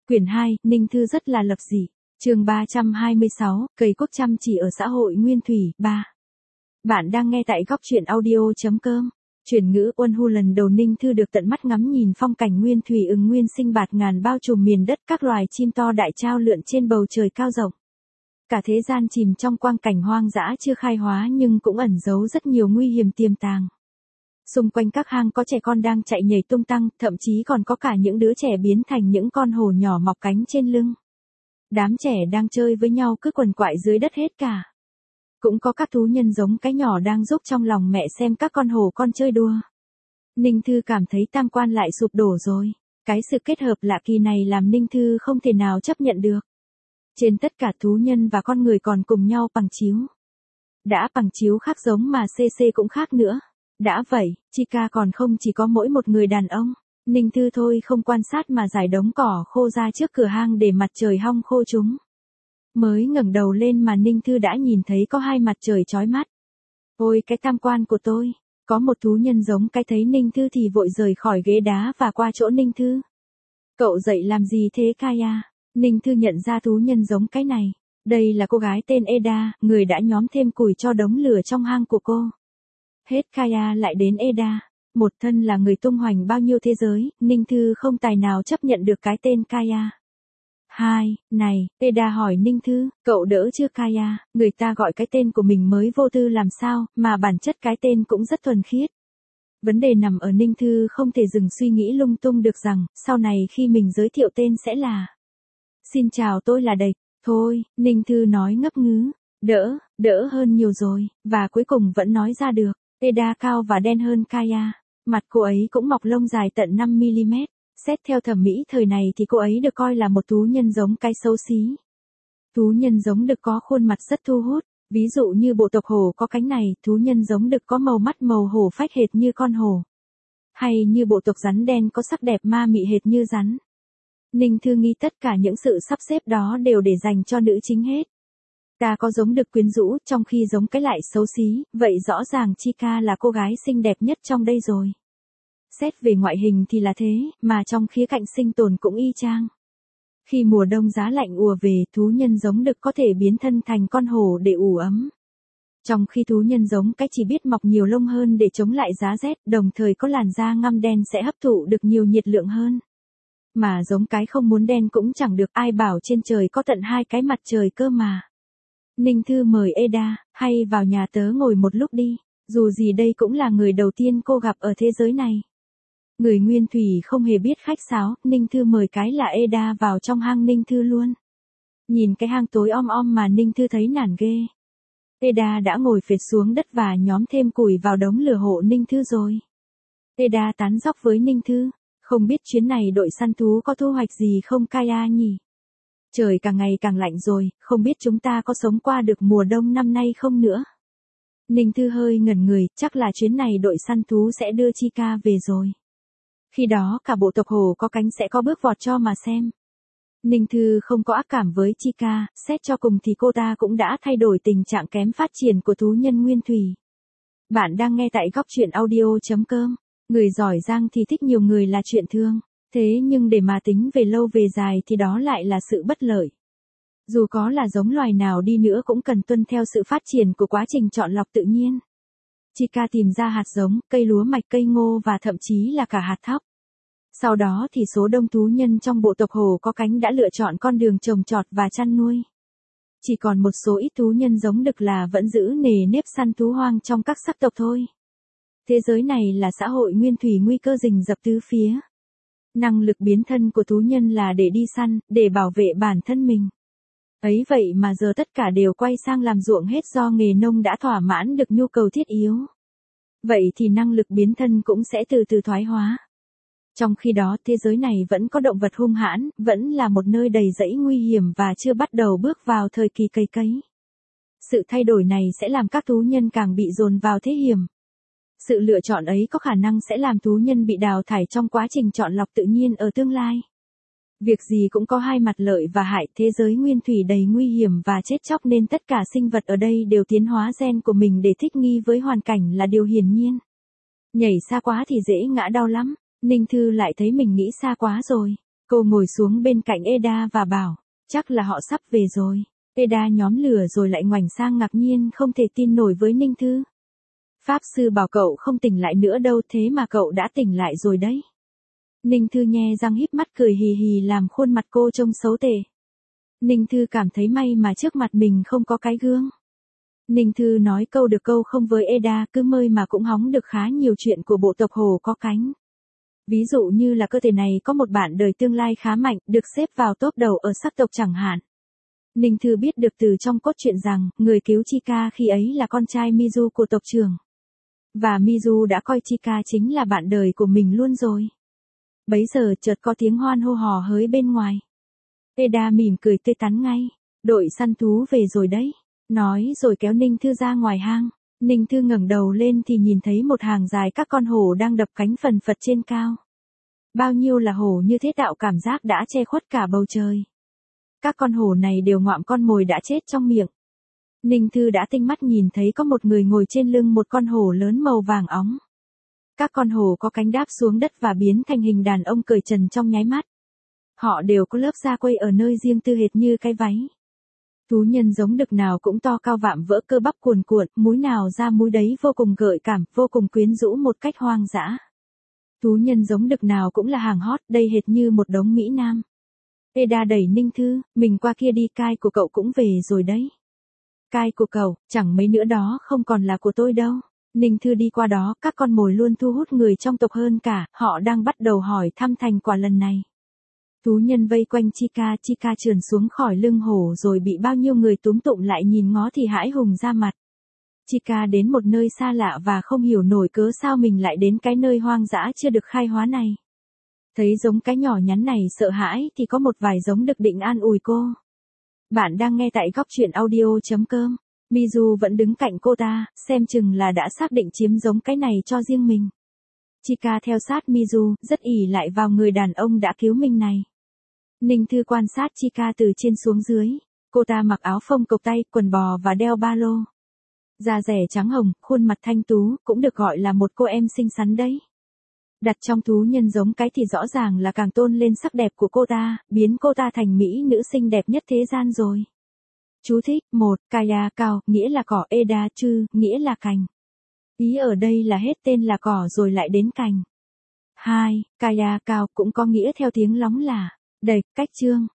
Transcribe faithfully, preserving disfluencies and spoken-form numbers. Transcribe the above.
Quyển hai, Ninh Thư rất là lập dị. Chương ba trăm hai mươi sáu, Cầy quốc chăm chỉ ở xã hội nguyên thủy, ba. Bạn đang nghe tại góc truyện audio chấm com. Chuyển ngữ Uân Hu lần đầu Ninh Thư được tận mắt ngắm nhìn phong cảnh nguyên thủy ứng nguyên sinh bạt ngàn bao trùm miền đất, các loài chim to đại trao lượn trên bầu trời cao rộng. Cả thế gian chìm trong quang cảnh hoang dã chưa khai hóa nhưng cũng ẩn giấu rất nhiều nguy hiểm tiềm tàng. Xung quanh các hang có trẻ con đang chạy nhảy tung tăng, thậm chí còn có cả những đứa trẻ biến thành những con hổ nhỏ mọc cánh trên lưng. Đám trẻ đang chơi với nhau cứ quằn quại dưới đất hết cả. Cũng có các thú nhân giống cái nhỏ đang giúp trong lòng mẹ xem các con hổ con chơi đùa. Ninh Thư cảm thấy tam quan lại sụp đổ rồi. Cái sự kết hợp lạ kỳ này làm Ninh Thư không thể nào chấp nhận được. Trên tất cả thú nhân và con người còn cùng nhau bằng chiếu. Đã bằng chiếu khác giống mà xê xê cũng khác nữa. Đã vậy, Chica còn không chỉ có mỗi một người đàn ông. Ninh Thư thôi không quan sát mà giải đống cỏ khô ra trước cửa hang để mặt trời hong khô chúng. Mới ngẩng đầu lên mà Ninh Thư đã nhìn thấy có hai mặt trời chói mắt. Ôi cái tam quan của tôi, có một thú nhân giống cái thấy Ninh Thư thì vội rời khỏi ghế đá và qua chỗ Ninh Thư. Cậu dậy làm gì thế Kaya? Ninh Thư nhận ra thú nhân giống cái này. Đây là cô gái tên Eda, người đã nhóm thêm củi cho đống lửa trong hang của cô. Hết Kaya lại đến Eda. Một thân là người tung hoành bao nhiêu thế giới, Ninh Thư không tài nào chấp nhận được cái tên Kaya. Hai, này, Eda hỏi Ninh Thư, cậu đỡ chưa Kaya, người ta gọi cái tên của mình mới vô tư làm sao, mà bản chất cái tên cũng rất thuần khiết. Vấn đề nằm ở Ninh Thư không thể dừng suy nghĩ lung tung được rằng, sau này khi mình giới thiệu tên sẽ là. Xin chào tôi là Đạch, thôi, Ninh Thư nói ngấp ngứ, đỡ, đỡ hơn nhiều rồi, và cuối cùng vẫn nói ra được. Eda cao và đen hơn Kaya, mặt cô ấy cũng mọc lông dài tận năm mi li mét, xét theo thẩm mỹ thời này thì cô ấy được coi là một thú nhân giống cái xấu xí. Thú nhân giống đực có khuôn mặt rất thu hút, ví dụ như bộ tộc hổ có cánh này, thú nhân giống đực có màu mắt màu hổ phách hệt như con hổ. Hay như bộ tộc rắn đen có sắc đẹp ma mị hệt như rắn. Ninh Thư nghĩ tất cả những sự sắp xếp đó đều để dành cho nữ chính hết. Ta có giống đực quyến rũ, trong khi giống cái lại xấu xí, vậy rõ ràng Chica là cô gái xinh đẹp nhất trong đây rồi. Xét về ngoại hình thì là thế, mà trong khía cạnh sinh tồn cũng y chang. Khi mùa đông giá lạnh ùa về, thú nhân giống đực có thể biến thân thành con hổ để ủ ấm. Trong khi thú nhân giống cái chỉ biết mọc nhiều lông hơn để chống lại giá rét, đồng thời có làn da ngăm đen sẽ hấp thụ được nhiều nhiệt lượng hơn. Mà giống cái không muốn đen cũng chẳng được, ai bảo trên trời có tận hai cái mặt trời cơ mà. Ninh Thư mời Eda, hay vào nhà tớ ngồi một lúc đi, dù gì đây cũng là người đầu tiên cô gặp ở thế giới này. Người nguyên thủy không hề biết khách sáo, Ninh Thư mời cái là Eda vào trong hang Ninh Thư luôn. Nhìn cái hang tối om om mà Ninh Thư thấy nản ghê. Eda đã ngồi phệt xuống đất và nhóm thêm củi vào đống lửa hộ Ninh Thư rồi. Eda tán dóc với Ninh Thư, không biết chuyến này đội săn thú có thu hoạch gì không Kaya nhỉ? Trời càng ngày càng lạnh rồi, không biết chúng ta có sống qua được mùa đông năm nay không nữa. Ninh Thư hơi ngẩn người, chắc là chuyến này đội săn thú sẽ đưa Chica về rồi. Khi đó cả bộ tộc hổ có cánh sẽ có bước vọt cho mà xem. Ninh Thư không có ác cảm với Chica, xét cho cùng thì cô ta cũng đã thay đổi tình trạng kém phát triển của thú nhân nguyên thủy. Bạn đang nghe tại góc truyện audio chấm com. Người giỏi giang thì thích nhiều người là chuyện thương. Thế nhưng để mà tính về lâu về dài thì đó lại là sự bất lợi. Dù có là giống loài nào đi nữa cũng cần tuân theo sự phát triển của quá trình chọn lọc tự nhiên. Chica tìm ra hạt giống, cây lúa mạch, cây ngô và thậm chí là cả hạt thóc. Sau đó thì số đông thú nhân trong bộ tộc hổ có cánh đã lựa chọn con đường trồng trọt và chăn nuôi. Chỉ còn một số ít thú nhân giống đực là vẫn giữ nề nếp săn thú hoang trong các sắc tộc thôi. Thế giới này là xã hội nguyên thủy, nguy cơ rình rập tứ phía. Năng lực biến thân của thú nhân là để đi săn, để bảo vệ bản thân mình. Ấy vậy mà giờ tất cả đều quay sang làm ruộng hết do nghề nông đã thỏa mãn được nhu cầu thiết yếu. Vậy thì năng lực biến thân cũng sẽ từ từ thoái hóa. Trong khi đó thế giới này vẫn có động vật hung hãn, vẫn là một nơi đầy rẫy nguy hiểm và chưa bắt đầu bước vào thời kỳ cày cấy. Sự thay đổi này sẽ làm các thú nhân càng bị dồn vào thế hiểm. Sự lựa chọn ấy có khả năng sẽ làm thú nhân bị đào thải trong quá trình chọn lọc tự nhiên ở tương lai. Việc gì cũng có hai mặt lợi và hại, thế giới nguyên thủy đầy nguy hiểm và chết chóc nên tất cả sinh vật ở đây đều tiến hóa gen của mình để thích nghi với hoàn cảnh là điều hiển nhiên. Nhảy xa quá thì dễ ngã đau lắm, Ninh Thư lại thấy mình nghĩ xa quá rồi. Cô ngồi xuống bên cạnh Eda và bảo, chắc là họ sắp về rồi. Eda nhóm lửa rồi lại ngoảnh sang ngạc nhiên không thể tin nổi với Ninh Thư. Pháp sư bảo cậu không tỉnh lại nữa đâu, thế mà cậu đã tỉnh lại rồi đấy. Ninh Thư nhe răng híp mắt cười hì hì làm khuôn mặt cô trông xấu tệ. Ninh Thư cảm thấy may mà trước mặt mình không có cái gương. Ninh Thư nói câu được câu không với Eda, cứ mơi mà cũng hóng được khá nhiều chuyện của bộ tộc hổ có cánh. Ví dụ như là cơ thể này có một bạn đời tương lai khá mạnh, được xếp vào top đầu ở sắc tộc chẳng hạn. Ninh Thư biết được từ trong cốt truyện rằng, người cứu Chika khi ấy là con trai Mizu của tộc trưởng. Và Mizu đã coi Chika chính là bạn đời của mình luôn rồi. Bấy giờ chợt có tiếng hoan hô hò hới bên ngoài. Eda mỉm cười tươi tắn ngay. Đội săn thú về rồi đấy. Nói rồi kéo Ninh Thư ra ngoài hang. Ninh Thư ngẩng đầu lên thì nhìn thấy một hàng dài các con hổ đang đập cánh phần phật trên cao. Bao nhiêu là hổ như thế tạo cảm giác đã che khuất cả bầu trời. Các con hổ này đều ngoạm con mồi đã chết trong miệng. Ninh Thư đã tinh mắt nhìn thấy có một người ngồi trên lưng một con hổ lớn màu vàng óng. Các con hổ có cánh đáp xuống đất và biến thành hình đàn ông cởi trần trong nháy mắt. Họ đều có lớp da quây ở nơi riêng tư hệt như cái váy. Thú nhân giống đực nào cũng to cao vạm vỡ cơ bắp cuồn cuộn, múi nào ra múi đấy vô cùng gợi cảm, vô cùng quyến rũ một cách hoang dã. Thú nhân giống đực nào cũng là hàng hot, đây hệt như một đống mỹ nam. Eda đẩy Ninh Thư, mình qua kia đi, cai của cậu cũng về rồi đấy. Cai của cậu, chẳng mấy nữa đó không còn là của tôi đâu. Ninh Thư đi qua đó, các con mồi luôn thu hút người trong tộc hơn cả, họ đang bắt đầu hỏi thăm thành quả lần này. Thú nhân vây quanh Chika, Chika trườn xuống khỏi lưng hổ rồi bị bao nhiêu người túm tụm lại nhìn ngó thì hãi hùng ra mặt. Chika đến một nơi xa lạ và không hiểu nổi cớ sao mình lại đến cái nơi hoang dã chưa được khai hóa này. Thấy giống cái nhỏ nhắn này sợ hãi thì có một vài giống đực định an ủi cô. Bạn đang nghe tại góc truyện audio chấm com. Mizu vẫn đứng cạnh cô ta, xem chừng là đã xác định chiếm giống cái này cho riêng mình. Chika theo sát Mizu, rất ỷ lại vào người đàn ông đã cứu mình này. Ninh Thư quan sát Chika từ trên xuống dưới. Cô ta mặc áo phông cộc tay, quần bò và đeo ba lô. Da dẻ trắng hồng, khuôn mặt thanh tú, cũng được gọi là một cô em xinh xắn đấy. Đặt trong thú nhân giống cái thì rõ ràng là càng tôn lên sắc đẹp của cô ta, biến cô ta thành mỹ nữ xinh đẹp nhất thế gian rồi. Chú thích, một, Kaya cao, nghĩa là cỏ, Eda chư, nghĩa là cành. Ý ở đây là hết tên là cỏ rồi lại đến cành. hai, Kaya cao cũng có nghĩa theo tiếng lóng là đầy, cách chương.